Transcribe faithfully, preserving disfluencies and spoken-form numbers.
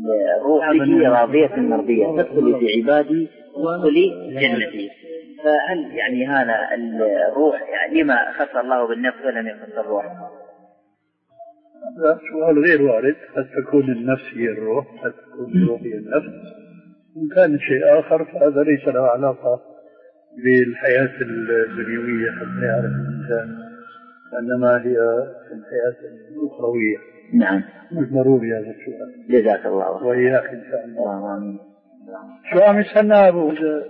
الروح لي راضية مرضية فادخلي في عبادي وادخلي جنتي. فهل يعني هذا الروح يعني لما خص الله بالنفس ولم يخص الروح؟ لا، سؤال غير وارد. قد تكون النفس هي الروح، قد تكون الروح هي النفس. إن كان شيء آخر فهذا ليس له علاقة بالحياة الدنيوية حتى يعرف الإنسان، إنما هي الحياة الأخروية. نعم. مجمروا بهذا السؤال. جزاك الله. وإياك إن شاء الله. آمين. شو عم يسألنا أبو